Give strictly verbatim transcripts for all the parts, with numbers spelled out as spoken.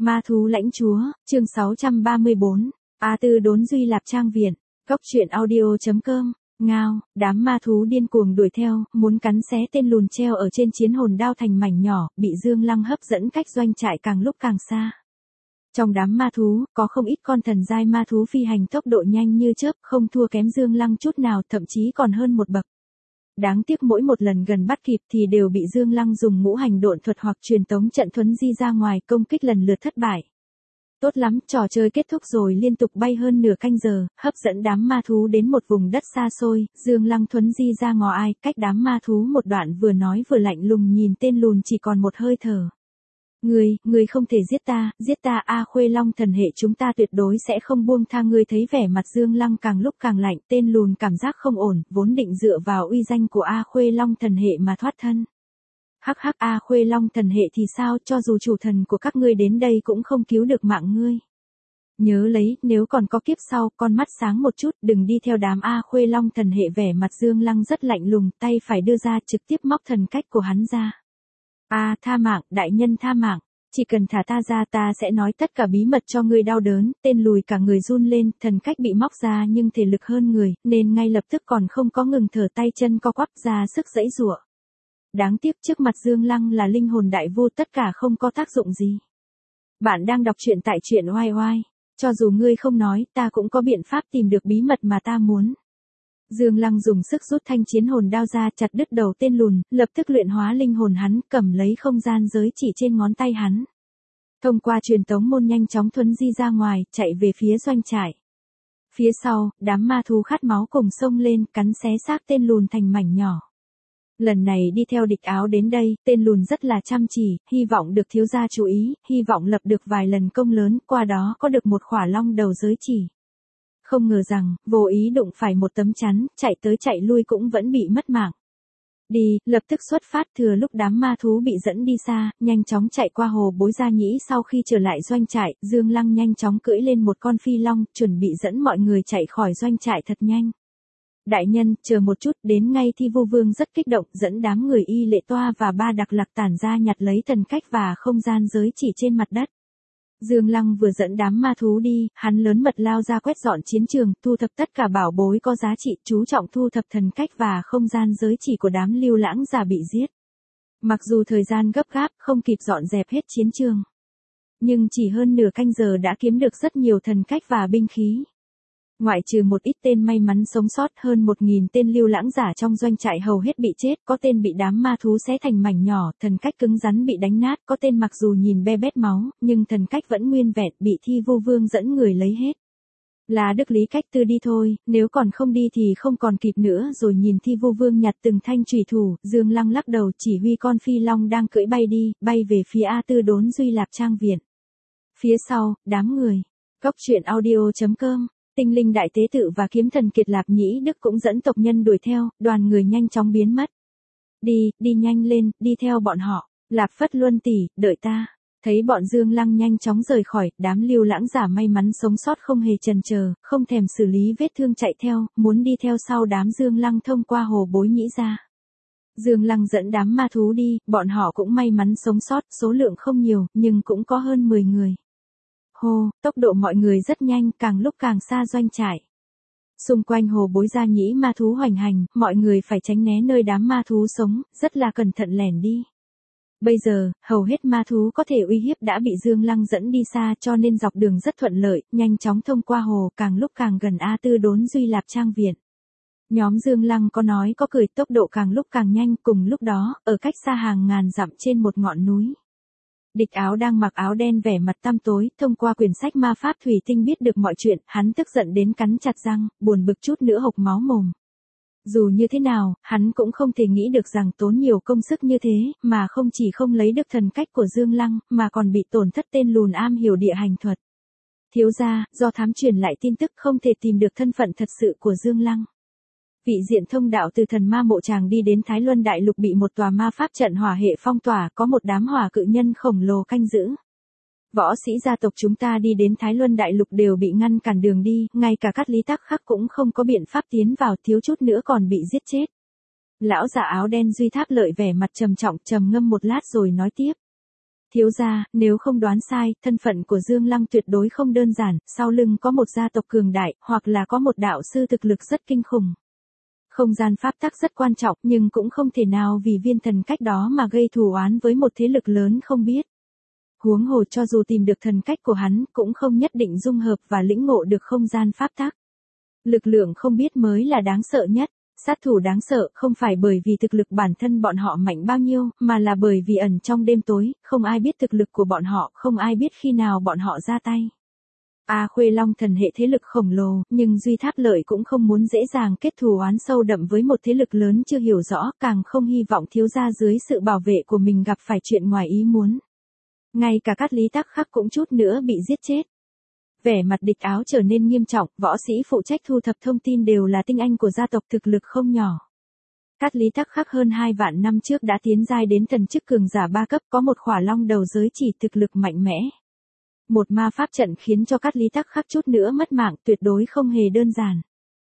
Ma thú lãnh chúa, chương sáu trăm ba mươi bốn, A Tư đốn Duy Lạp Trang Viện, Cốc truyện audio chấm com, ngao, đám ma thú điên cuồng đuổi theo, muốn cắn xé tên lùn treo ở trên chiến hồn đao thành mảnh nhỏ, bị Dương Lăng hấp dẫn cách doanh trại càng lúc càng xa. Trong đám ma thú, có không ít con thần giai ma thú phi hành tốc độ nhanh như chớp, không thua kém Dương Lăng chút nào, thậm chí còn hơn một bậc. Đáng tiếc mỗi một lần gần bắt kịp thì đều bị Dương Lăng dùng ngũ hành độn thuật hoặc truyền tống trận thuấn di ra ngoài, công kích lần lượt thất bại. Tốt lắm, trò chơi kết thúc rồi, liên tục bay hơn nửa canh giờ, hấp dẫn đám ma thú đến một vùng đất xa xôi, Dương Lăng thuấn di ra ngò ai, cách đám ma thú một đoạn, vừa nói vừa lạnh lùng nhìn tên lùn chỉ còn một hơi thở. Ngươi, ngươi không thể giết ta, giết ta A Khuê Long thần hệ, chúng ta tuyệt đối sẽ không buông tha ngươi. Thấy vẻ mặt Dương Lăng càng lúc càng lạnh, tên lùn cảm giác không ổn, vốn định dựa vào uy danh của A Khuê Long thần hệ mà thoát thân. Hắc hắc, A Khuê Long thần hệ thì sao, cho dù chủ thần của các ngươi đến đây cũng không cứu được mạng ngươi. Nhớ lấy, nếu còn có kiếp sau, con mắt sáng một chút, đừng đi theo đám A Khuê Long thần hệ. Vẻ mặt Dương Lăng rất lạnh lùng, tay phải đưa ra trực tiếp móc thần cách của hắn ra. A à, tha mạng, đại nhân tha mạng, chỉ cần thả ta ra ta sẽ nói tất cả bí mật cho ngươi. Đau đớn, tên lùi cả người run lên, thần cách bị móc ra nhưng thể lực hơn người, nên ngay lập tức còn không có ngừng thở, tay chân co quắp ra sức giãy giụa. Đáng tiếc trước mặt Dương Lăng là linh hồn đại vô, tất cả không có tác dụng gì. Bạn đang đọc truyện tại truyện oai oai, cho dù ngươi không nói, ta cũng có biện pháp tìm được bí mật mà ta muốn. Dương Lăng dùng sức rút thanh chiến hồn đao ra, chặt đứt đầu tên lùn, lập tức luyện hóa linh hồn hắn, cầm lấy không gian giới chỉ trên ngón tay hắn. Thông qua truyền tống môn nhanh chóng thuấn di ra ngoài, chạy về phía doanh trại. Phía sau, đám ma thú khát máu cùng xông lên, cắn xé xác tên lùn thành mảnh nhỏ. Lần này đi theo địch áo đến đây, tên lùn rất là chăm chỉ, hy vọng được thiếu gia chú ý, hy vọng lập được vài lần công lớn, qua đó có được một khỏa long đầu giới chỉ. Không ngờ rằng, vô ý đụng phải một tấm chắn, chạy tới chạy lui cũng vẫn bị mất mạng. Đi, lập tức xuất phát. Thừa lúc đám ma thú bị dẫn đi xa, nhanh chóng chạy qua hồ Bối Gia Nhĩ. Sau khi trở lại doanh trại, Dương Lăng nhanh chóng cưỡi lên một con phi long, chuẩn bị dẫn mọi người chạy khỏi doanh trại thật nhanh. Đại nhân, chờ một chút, đến ngay. Thi Vu Vương rất kích động, dẫn đám người Y Lệ Toa và ba đặc lạc tản ra nhặt lấy thần cách và không gian giới chỉ trên mặt đất. Dương Lăng vừa dẫn đám ma thú đi, hắn lớn mật lao ra quét dọn chiến trường, thu thập tất cả bảo bối có giá trị, chú trọng thu thập thần cách và không gian giới chỉ của đám lưu lãng giả bị giết. Mặc dù thời gian gấp gáp, không kịp dọn dẹp hết chiến trường, nhưng chỉ hơn nửa canh giờ đã kiếm được rất nhiều thần cách và binh khí. Ngoại trừ một ít tên may mắn sống sót, hơn một nghìn tên lưu lãng giả trong doanh trại hầu hết bị chết, có tên bị đám ma thú xé thành mảnh nhỏ, thần cách cứng rắn bị đánh nát, có tên mặc dù nhìn be bét máu, nhưng thần cách vẫn nguyên vẹn, bị Thi Vu Vương dẫn người lấy hết. Là Đức Lý Cách Tư đi thôi, nếu còn không đi thì không còn kịp nữa rồi. Nhìn Thi Vu Vương nhặt từng thanh chùy thủ, Dương Lăng lắc đầu chỉ huy con phi long đang cưỡi bay đi, bay về phía A Tư đốn Duy Lạp Trang Viện. Phía sau, đám người, Cốc truyện audio chấm com. Tinh linh đại tế tự và kiếm thần Kiệt Lạp Nhĩ Đức cũng dẫn tộc nhân đuổi theo, đoàn người nhanh chóng biến mất. Đi, đi nhanh lên, đi theo bọn họ. Lạp Phất Luân tỷ, đợi ta. Thấy bọn Dương Lăng nhanh chóng rời khỏi, đám lưu lãng giả may mắn sống sót không hề chần chờ, không thèm xử lý vết thương chạy theo, muốn đi theo sau đám Dương Lăng thông qua hồ Bối Nhĩ ra. Dương Lăng dẫn đám ma thú đi, bọn họ cũng may mắn sống sót, số lượng không nhiều, nhưng cũng có hơn mười người. Hô, tốc độ mọi người rất nhanh, càng lúc càng xa doanh trại. Xung quanh hồ Bối Gia Nhĩ ma thú hoành hành, mọi người phải tránh né nơi đám ma thú sống, rất là cẩn thận lẻn đi. Bây giờ, hầu hết ma thú có thể uy hiếp đã bị Dương Lăng dẫn đi xa, cho nên dọc đường rất thuận lợi, nhanh chóng thông qua hồ, càng lúc càng gần A Tư đốn Duy Lạp Trang Viện. Nhóm Dương Lăng có nói có cười, tốc độ càng lúc càng nhanh, cùng lúc đó, ở cách xa hàng ngàn dặm trên một ngọn núi. Địch áo đang mặc áo đen vẻ mặt tăm tối, thông qua quyển sách ma pháp thủy tinh biết được mọi chuyện, hắn tức giận đến cắn chặt răng, buồn bực chút nữa hộc máu mồm. Dù như thế nào, hắn cũng không thể nghĩ được rằng tốn nhiều công sức như thế, mà không chỉ không lấy được thần cách của Dương Lăng, mà còn bị tổn thất tên lùn am hiểu địa hành thuật. Thiếu gia, do thám truyền lại tin tức không thể tìm được thân phận thật sự của Dương Lăng. Vị diện thông đạo từ thần ma mộ tràng đi đến Thái Luân Đại Lục bị một tòa ma pháp trận hỏa hệ phong tỏa, có một đám hỏa cự nhân khổng lồ canh giữ. Võ sĩ gia tộc chúng ta đi đến Thái Luân Đại Lục đều bị ngăn cản đường đi, ngay cả Cát Lý Tắc Khắc cũng không có biện pháp tiến vào, thiếu chút nữa còn bị giết chết. Lão giả áo đen Duy Tháp Lợi vẻ mặt trầm trọng, trầm ngâm một lát rồi nói tiếp. thiếu gia, nếu không đoán sai, thân phận của Dương Lăng tuyệt đối không đơn giản, sau lưng có một gia tộc cường đại, hoặc là có một đạo sư thực lực rất kinh khủng. Không gian pháp tắc rất quan trọng, nhưng cũng không thể nào vì viên thần cách đó mà gây thù oán với một thế lực lớn không biết. Huống hồ cho dù tìm được thần cách của hắn, cũng không nhất định dung hợp và lĩnh ngộ được không gian pháp tắc. Lực lượng không biết mới là đáng sợ nhất. Sát thủ đáng sợ không phải bởi vì thực lực bản thân bọn họ mạnh bao nhiêu, mà là bởi vì ẩn trong đêm tối, không ai biết thực lực của bọn họ, không ai biết khi nào bọn họ ra tay. A Khuê Long thần hệ thế lực khổng lồ, nhưng Duy Tháp Lợi cũng không muốn dễ dàng kết thù oán sâu đậm với một thế lực lớn chưa hiểu rõ, càng không hy vọng thiếu gia dưới sự bảo vệ của mình gặp phải chuyện ngoài ý muốn. Ngay cả Cát Lý Tắc Khắc cũng chút nữa bị giết chết. Vẻ mặt Địch Áo trở nên nghiêm trọng, võ sĩ phụ trách thu thập thông tin đều là tinh anh của gia tộc thực lực không nhỏ. Cát Lý Tắc Khắc hơn hai vạn năm trước đã tiến giai đến thần chức cường giả ba cấp, có một khỏa long đầu giới chỉ thực lực mạnh mẽ. Một ma pháp trận khiến cho Cát Lý Tắc Khắc chút nữa mất mạng, tuyệt đối không hề đơn giản.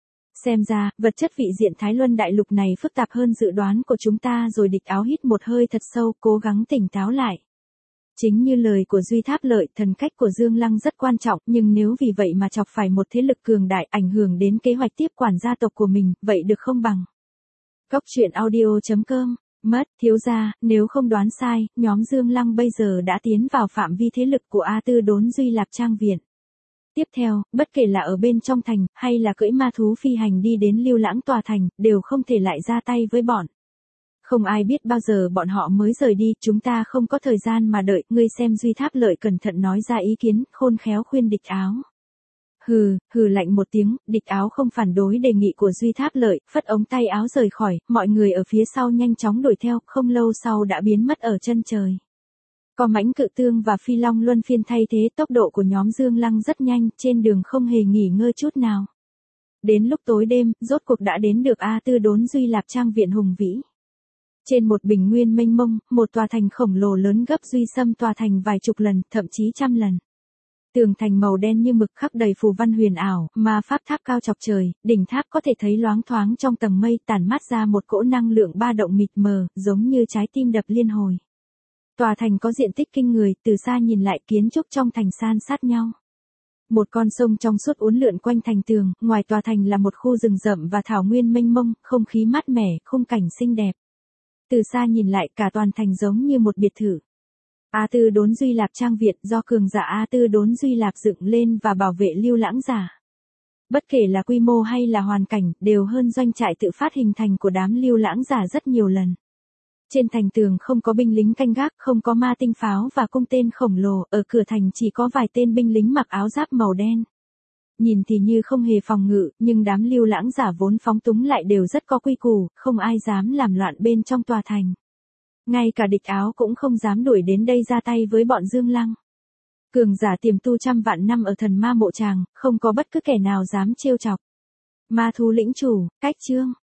Xem ra, vật chất vị diện Thái Luân đại lục này phức tạp hơn dự đoán của chúng ta rồi. Địch Áo hít một hơi thật sâu, cố gắng tỉnh táo lại. Chính như lời của Duy Tháp Lợi, thần cách của Dương Lăng rất quan trọng, nhưng nếu vì vậy mà chọc phải một thế lực cường đại ảnh hưởng đến kế hoạch tiếp quản gia tộc của mình, vậy được không bằng. Cốc truyện audio chấm com, mất, thiếu gia, nếu không đoán sai, nhóm Dương Lăng bây giờ đã tiến vào phạm vi thế lực của A Tư Đốn Duy Lạp Trang Viện. Tiếp theo, bất kể là ở bên trong thành, hay là cưỡi ma thú phi hành đi đến Lưu Lãng tòa thành, đều không thể lại ra tay với bọn. Không ai biết bao giờ bọn họ mới rời đi, chúng ta không có thời gian mà đợi, ngươi xem. Duy Tháp Lợi cẩn thận nói ra ý kiến, khôn khéo khuyên Địch Áo. Hừ, hừ lạnh một tiếng, Địch Áo không phản đối đề nghị của Duy Tháp Lợi, phất ống tay áo rời khỏi, mọi người ở phía sau nhanh chóng đuổi theo, không lâu sau đã biến mất ở chân trời. Có mãnh cự tương và phi long luân phiên thay thế, tốc độ của nhóm Dương Lăng rất nhanh, trên đường không hề nghỉ ngơi chút nào. Đến lúc tối đêm, rốt cuộc đã đến được A Tư Đốn Duy Lạp Trang Viện hùng vĩ. Trên một bình nguyên mênh mông, một tòa thành khổng lồ lớn gấp Duy Sâm tòa thành vài chục lần, thậm chí trăm lần. Tường thành màu đen như mực khắc đầy phù văn huyền ảo, ma pháp tháp cao chọc trời, đỉnh tháp có thể thấy loáng thoáng trong tầng mây, tản mát ra một cỗ năng lượng ba động mịt mờ, giống như trái tim đập liên hồi. Tòa thành có diện tích kinh người, từ xa nhìn lại kiến trúc trong thành san sát nhau. Một con sông trong suốt uốn lượn quanh thành tường, ngoài tòa thành là một khu rừng rậm và thảo nguyên mênh mông, không khí mát mẻ, khung cảnh xinh đẹp. Từ xa nhìn lại cả toàn thành giống như một biệt thự. A Tư Đốn Duy Lạp Trang Viện do cường giả A Tư Đốn Duy Lạp dựng lên và bảo vệ Lưu Lãng giả. Bất kể là quy mô hay là hoàn cảnh, đều hơn doanh trại tự phát hình thành của đám Lưu Lãng giả rất nhiều lần. Trên thành tường không có binh lính canh gác, không có ma tinh pháo và cung tên khổng lồ, ở cửa thành chỉ có vài tên binh lính mặc áo giáp màu đen. Nhìn thì như không hề phòng ngự, nhưng đám Lưu Lãng giả vốn phóng túng lại đều rất có quy củ, không ai dám làm loạn bên trong tòa thành. Ngay cả Địch Áo cũng không dám đuổi đến đây ra tay với bọn Dương Lăng. Cường giả tiềm tu trăm vạn năm ở thần ma mộ tràng, không có bất cứ kẻ nào dám trêu chọc. Ma thú lĩnh chủ, cách chương.